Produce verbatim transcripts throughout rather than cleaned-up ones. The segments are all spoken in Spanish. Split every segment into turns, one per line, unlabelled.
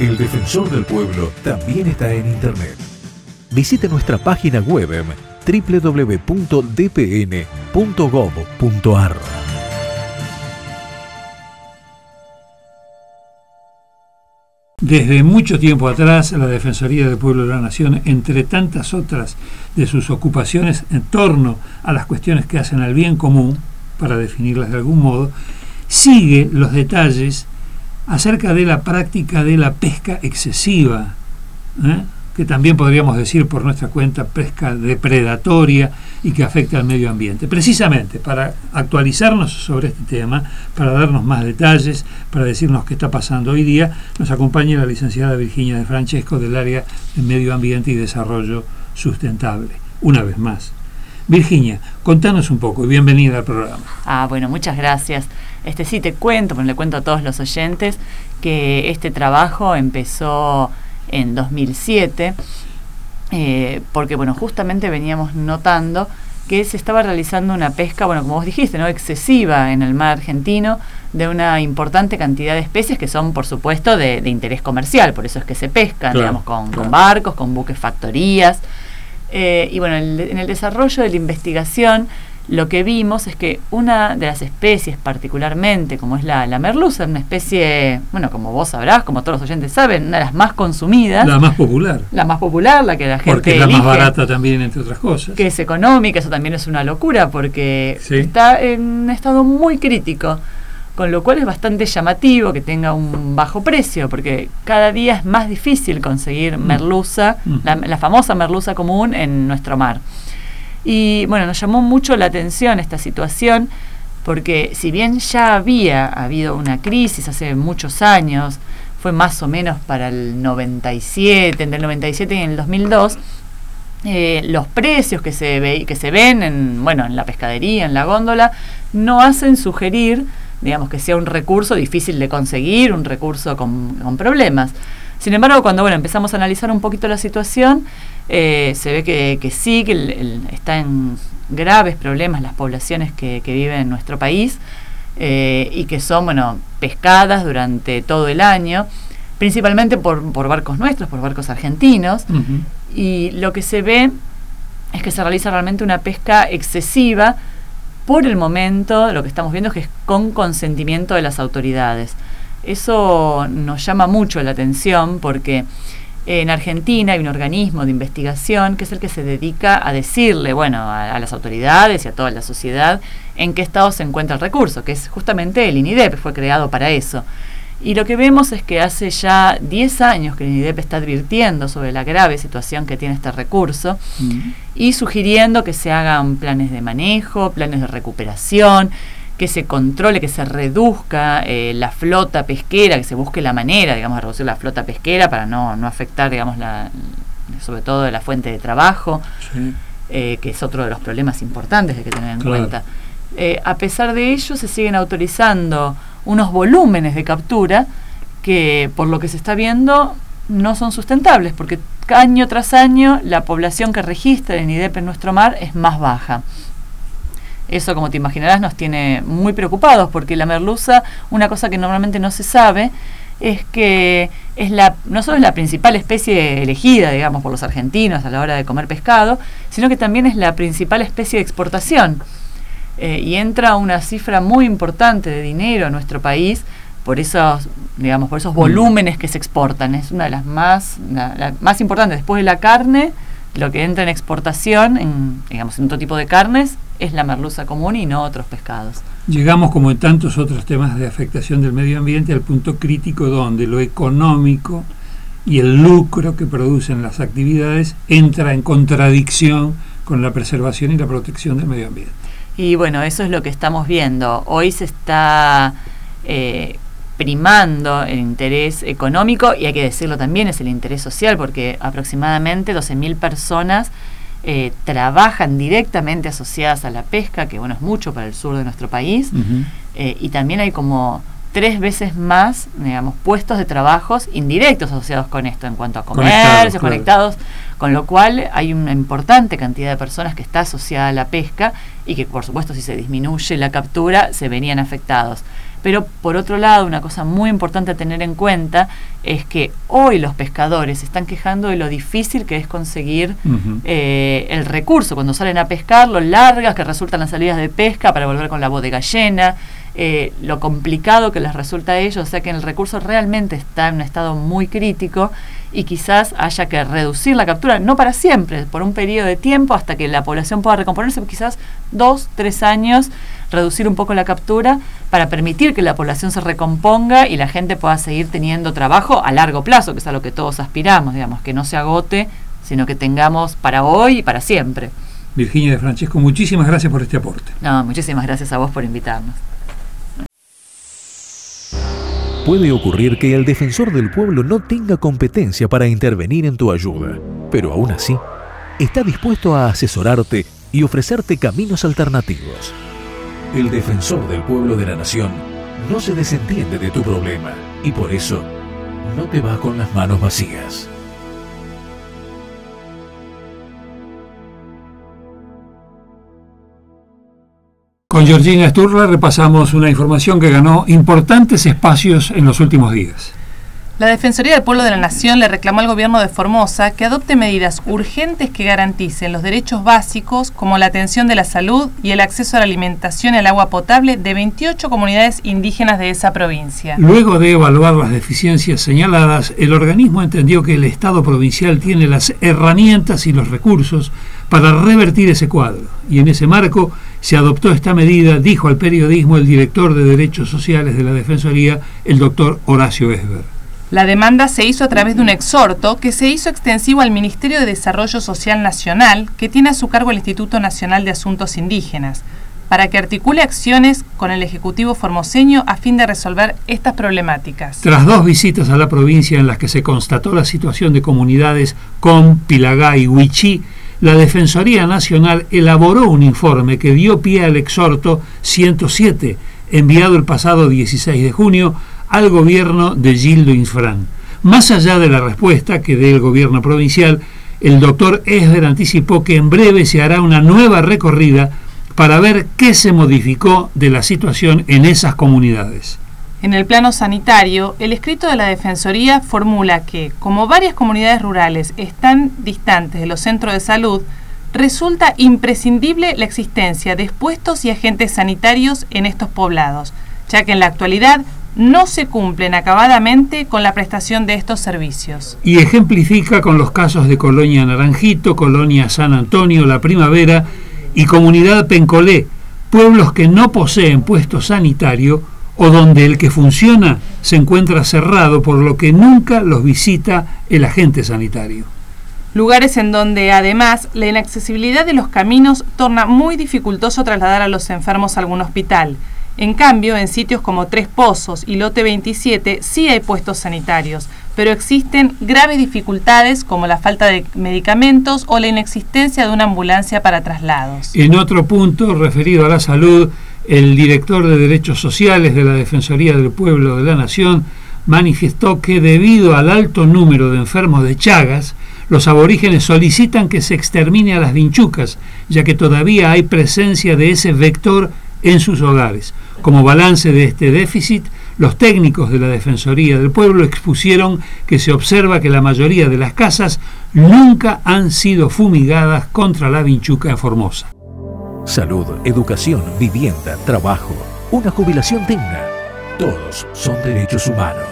El Defensor del Pueblo también está en Internet. Visite nuestra página web doble u doble u doble u punto d p n punto gov punto a r.
Desde mucho tiempo atrás, la Defensoría del Pueblo de la Nación, entre tantas otras de sus ocupaciones en torno a las cuestiones que hacen al bien común, para definirlas de algún modo, sigue los detalles acerca de la práctica de la pesca excesiva, ¿eh? que también podríamos decir por nuestra cuenta pesca depredatoria y que afecta al medio ambiente. Precisamente para actualizarnos sobre este tema, para darnos más detalles, para decirnos qué está pasando hoy día, nos acompaña la licenciada Virginia De Francesco del área de Medio Ambiente y Desarrollo Sustentable. Una vez más. Virginia, contanos un poco y bienvenida al programa.
Ah, bueno, muchas gracias. Este sí te cuento, pero le cuento a todos los oyentes que este trabajo empezó en dos mil siete, eh, porque bueno, justamente veníamos notando que se estaba realizando una pesca, bueno, como vos dijiste, ¿no?, excesiva en el mar argentino, de una importante cantidad de especies que son, por supuesto, de, de interés comercial, por eso es que se pescan, claro, digamos, con, claro. con barcos, con buques factorías. Eh, y bueno, en el, en el desarrollo de la investigación, lo que vimos es que una de las especies particularmente, como es la, la merluza, una especie, bueno, como vos sabrás, como todos los oyentes saben, una de las más consumidas. La más popular. La más popular, la que la gente
Porque es la
elige,
más barata también, entre otras cosas.
Que es económica, eso también es una locura, porque sí. está en un estado muy crítico, con lo cual es bastante llamativo que tenga un bajo precio, porque cada día es más difícil conseguir merluza, mm. la, la famosa merluza común en nuestro mar. Y bueno, nos llamó mucho la atención esta situación, porque si bien ya había habido una crisis hace muchos años, fue más o menos para el noventa y siete, entre el noventa y siete y el dos mil dos, eh, los precios que se ve, que se ven en, bueno, en la pescadería, en la góndola, no hacen sugerir, digamos, que sea un recurso difícil de conseguir, un recurso con, con problemas. Sin embargo, cuando bueno, empezamos a analizar un poquito la situación, eh, se ve que, que sí, que el, el, está en graves problemas las poblaciones que, que viven en nuestro país, eh, y que son, bueno, pescadas durante todo el año, principalmente por, por barcos nuestros, por barcos argentinos, uh-huh. y lo que se ve es que se realiza realmente una pesca excesiva. Por el momento, lo que estamos viendo es que es con consentimiento de las autoridades. Eso nos llama mucho la atención porque en Argentina hay un organismo de investigación que es el que se dedica a decirle, bueno, a, a las autoridades y a toda la sociedad en qué estado se encuentra el recurso, que es justamente el INIDEP, fue creado para eso. Y lo que vemos es que hace ya diez años que el INIDEP está advirtiendo sobre la grave situación que tiene este recurso, mm. y sugiriendo que se hagan planes de manejo, planes de recuperación, que se controle, que se reduzca eh, la flota pesquera, que se busque la manera, digamos, de reducir la flota pesquera para no, no afectar, digamos, la, sobre todo la fuente de trabajo, sí. eh, que es otro de los problemas importantes que hay que tener en claro. cuenta. Eh, a pesar de ello, se siguen autorizando unos volúmenes de captura que, por lo que se está viendo, no son sustentables, porque año tras año la población que registra el INIDEP en nuestro mar es más baja. Eso, como te imaginarás, nos tiene muy preocupados, porque la merluza, una cosa que normalmente no se sabe, es que es la, no solo es la principal especie elegida, digamos, por los argentinos a la hora de comer pescado, sino que también es la principal especie de exportación. Eh, y entra una cifra muy importante de dinero a nuestro país por esos, digamos, por esos volúmenes que se exportan. Es una de las más, la, la más importantes. Después de la carne, lo que entra en exportación, en, digamos, en otro tipo de carnes, es la merluza común y no otros pescados.
Llegamos, como en tantos otros temas de afectación del medio ambiente, al punto crítico donde lo económico y el lucro que producen las actividades entra en contradicción con la preservación y la protección del medio ambiente.
Y bueno, eso es lo que estamos viendo. Hoy se está eh, primando el interés económico, y hay que decirlo también, es el interés social, porque aproximadamente doce mil personas eh, trabajan directamente asociadas a la pesca, que bueno, es mucho para el sur de nuestro país, uh-huh. eh, y también hay como tres veces más, digamos, puestos de trabajos indirectos asociados con esto, en cuanto a comercios, conectados, claro. Con lo cual hay una importante cantidad de personas que está asociada a la pesca y que, por supuesto, si se disminuye la captura, se verían afectados. Pero por otro lado, una cosa muy importante a tener en cuenta es que hoy los pescadores se están quejando de lo difícil que es conseguir uh-huh. eh, el recurso. Cuando salen a pescar, lo largas que resultan las salidas de pesca para volver con la bodega llena, eh, lo complicado que les resulta a ellos, o sea que el recurso realmente está en un estado muy crítico y quizás haya que reducir la captura, no para siempre, por un periodo de tiempo hasta que la población pueda recomponerse, quizás dos, tres años, reducir un poco la captura para permitir que la población se recomponga y la gente pueda seguir teniendo trabajo a largo plazo, que es a lo que todos aspiramos, digamos, que no se agote, sino que tengamos para hoy y para siempre.
Virginia de Francesco, muchísimas gracias por este aporte.
No, muchísimas gracias a vos por invitarnos.
Puede ocurrir que el defensor del pueblo no tenga competencia para intervenir en tu ayuda, pero aún así, está dispuesto a asesorarte y ofrecerte caminos alternativos. El defensor del pueblo de la nación no se desentiende de tu problema y por eso no te va con las manos vacías.
Con Georgina Sturla repasamos una información que ganó importantes espacios en los últimos días.
La Defensoría del Pueblo de la Nación le reclamó al gobierno de Formosa que adopte medidas urgentes que garanticen los derechos básicos como la atención de la salud y el acceso a la alimentación y al agua potable de veintiocho comunidades indígenas de esa provincia.
Luego de evaluar las deficiencias señaladas, el organismo entendió que el Estado provincial tiene las herramientas y los recursos para revertir ese cuadro, y en ese marco se adoptó esta medida, dijo al periodismo el director de Derechos Sociales de la Defensoría, el doctor Horacio Esber.
La demanda se hizo a través de un exhorto que se hizo extensivo al Ministerio de Desarrollo Social Nacional, que tiene a su cargo el Instituto Nacional de Asuntos Indígenas, para que articule acciones con el Ejecutivo formoseño a fin de resolver estas problemáticas.
Tras dos visitas a la provincia en las que se constató la situación de comunidades Com, Pilagá y Huichí, la Defensoría Nacional elaboró un informe que dio pie al exhorto ciento siete, enviado el pasado dieciséis de junio al gobierno de Gildo Infran. Más allá de la respuesta que dé el gobierno provincial, el doctor Esber anticipó que en breve se hará una nueva recorrida para ver qué se modificó de la situación en esas comunidades.
En el plano sanitario, el escrito de la Defensoría formula que, como varias comunidades rurales están distantes de los centros de salud, resulta imprescindible la existencia de puestos y agentes sanitarios en estos poblados, ya que en la actualidad no se cumplen acabadamente con la prestación de estos servicios.
Y ejemplifica con los casos de Colonia Naranjito, Colonia San Antonio, La Primavera y Comunidad Pencolé, pueblos que no poseen puesto sanitario o donde el que funciona se encuentra cerrado, por lo que nunca los visita el agente sanitario.
Lugares en donde, además, la inaccesibilidad de los caminos torna muy dificultoso trasladar a los enfermos a algún hospital. En cambio, en sitios como Tres Pozos y Lote veintisiete sí hay puestos sanitarios, pero existen graves dificultades como la falta de medicamentos o la inexistencia de una ambulancia para traslados.
En otro punto, referido a la salud, el director de Derechos Sociales de la Defensoría del Pueblo de la Nación manifestó que debido al alto número de enfermos de Chagas, los aborígenes solicitan que se extermine a las vinchucas, ya que todavía hay presencia de ese vector en sus hogares. Como balance de este déficit, los técnicos de la Defensoría del Pueblo expusieron que se observa que la mayoría de las casas nunca han sido fumigadas contra la vinchuca en Formosa.
Salud, educación, vivienda, trabajo, una jubilación digna. Todos son derechos humanos.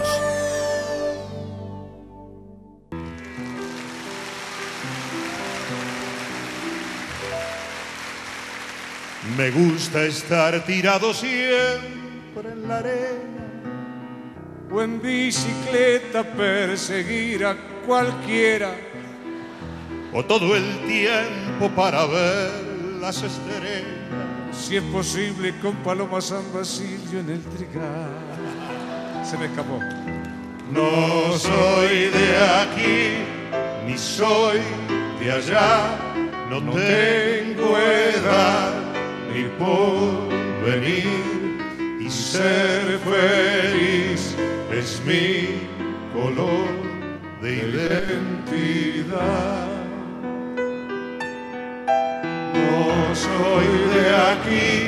Me gusta estar tirado siempre en la arena o en bicicleta perseguir a cualquiera o todo el tiempo para ver las estrellas, si es posible con Paloma San Basilio en el trigal. Se me escapó. No soy de aquí ni soy de allá, no, no tengo edad ni por venir, y ser feliz es mi color de identidad. No soy de aquí